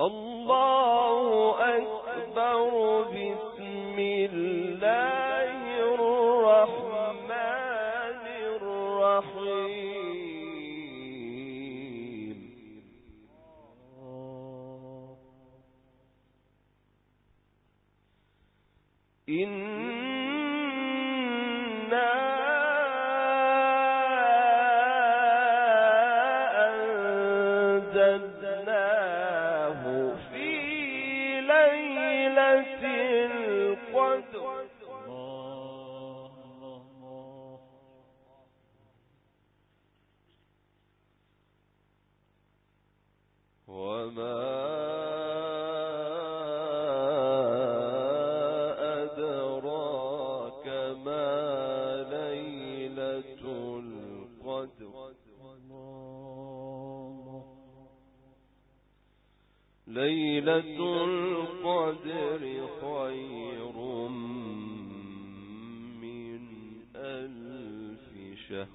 الله أكبر. بسم الله الرحمن الرحيم. إنا أنزلناه في ليلة القدر. وما أدراك ما ليلة القدر. ليلة القدر خير من 1000 شهر.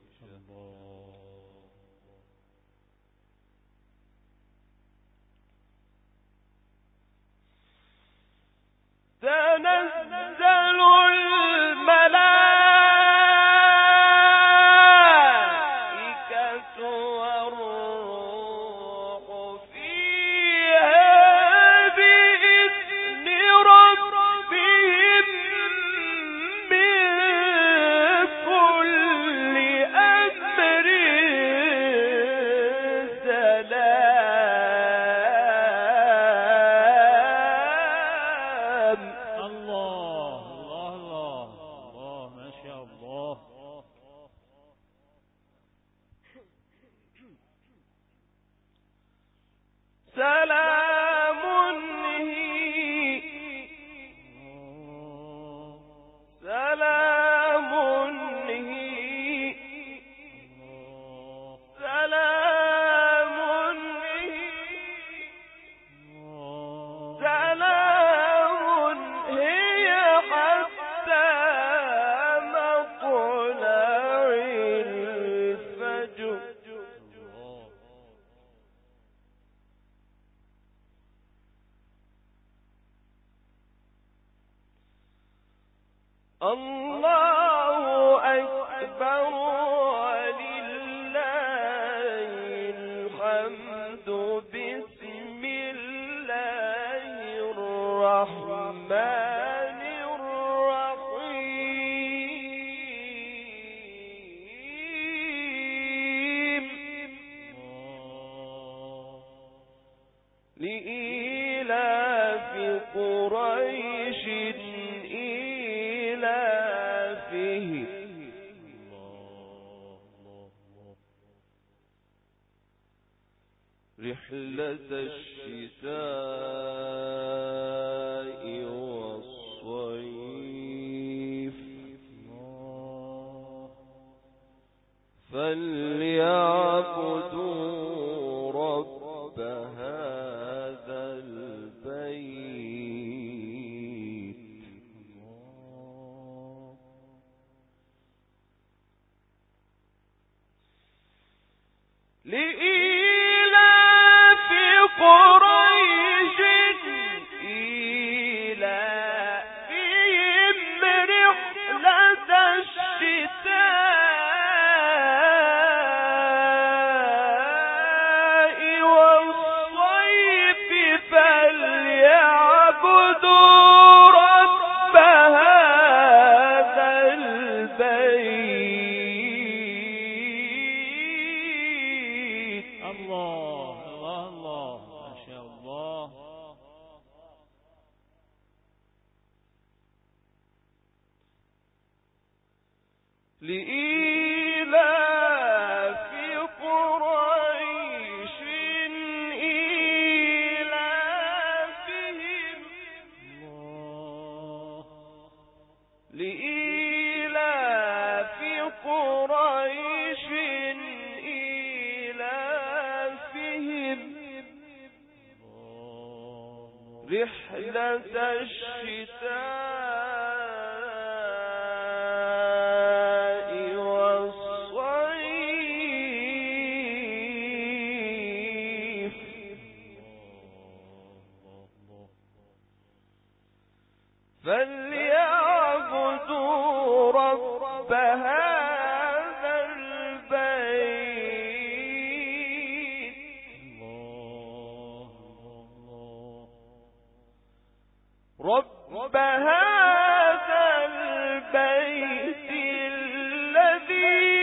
تنزل الملائكة والروح فيها بإذن ربهم من كل أمر سلام. الله الله الله الله، ما شاء الله. سلام هي سلام هي سلام هي سلام هي حتى مطلع الفجر. الله أكبر ولله الحمد. بسم الله الرحمن الرحيم. لإيلاف قريش إيلافهم رحلة الشتاء والصيف فليعبدوا رب هذا البيت. لإيلاف قريش إيلافهم رحلة الشتاء والصيف فليعبدوا رب هذا البيت. الله الله الله، ما شاء الله. لإيلاف قريش إيلافهم لإيلاف قريش إيلافهم رحلة الشتاء والصيف رب هذا البيت رب هذا البيت الذي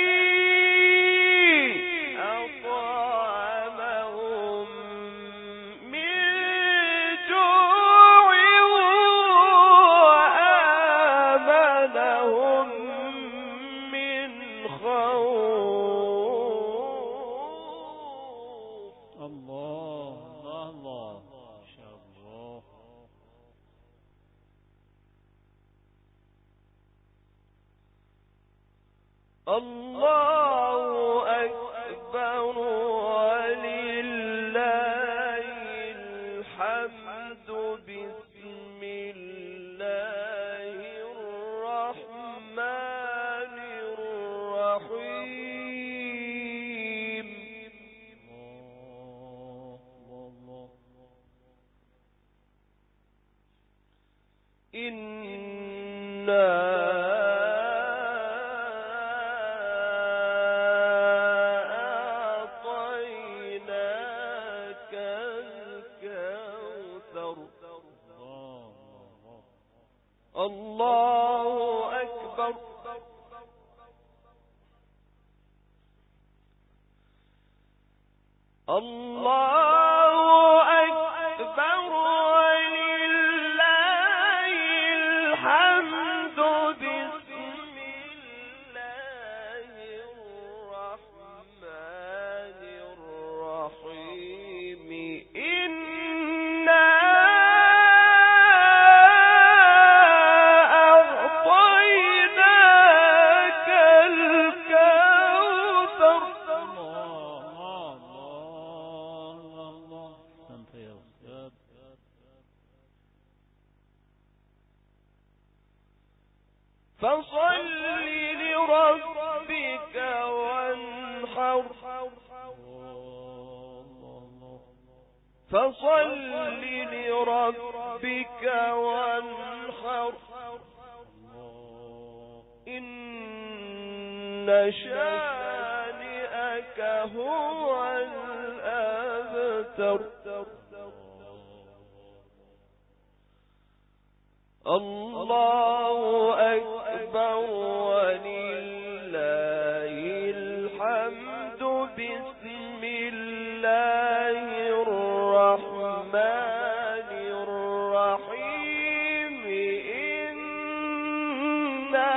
أطعمهم من جوع وآمنهم من خوف. الله الله الله ما شاء الله. الله أكبر ولله الحمد. بسم الله الرحمن الرحيم. إنا الله أكبر. الله أكبر ولله الحمد. بسم الله الرحمن الرحيم. فصل لربك وانحر. فصل لربك وانحر. إن شانئك هو الأبتر. الله أكبر ولله الحمد. بسم الله الرحمن الرحيم. إنا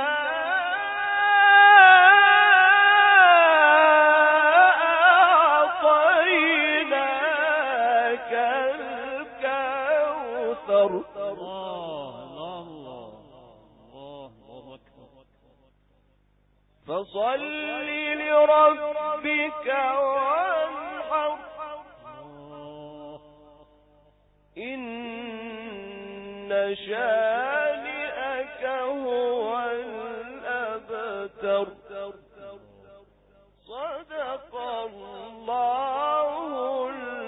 أعطيناك الكوثر. فصل لربك وانحر. إن شانئك هو الأبتر. صدق الله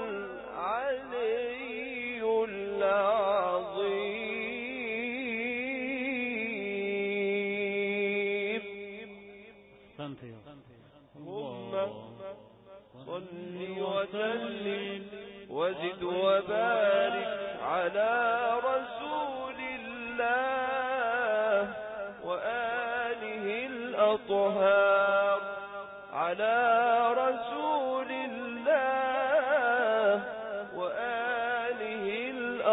العلي العظيم. صل وسلم وزد وبارك على رسول الله وآله الأطهار. على رسول الله وآله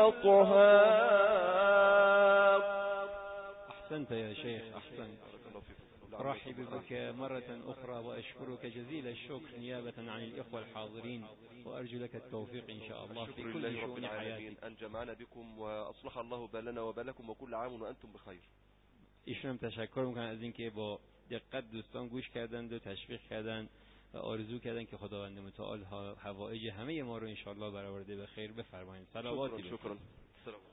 الأطهار. أحسنت يا شيخ أحسنت. أرحب بك مرة أخرى وأشكرك جزيل الشكر نيابة عن الإخوة الحاضرين، وأرجو لك التوفيق إن شاء الله في كل شؤون حياتك. أن جمعنا بكم وأصلح الله بالنا وبالكم وكل عام وأنتم بخير. ایشون تشکر میکنم از اینکه با دقت دوستان گوش کردند و تشویق کردند و آرزو کردند که خداوند متعال حوائج همه ما رو ان شاء الله برآورده به خیر بفرمایید. صلواتی. شکرا.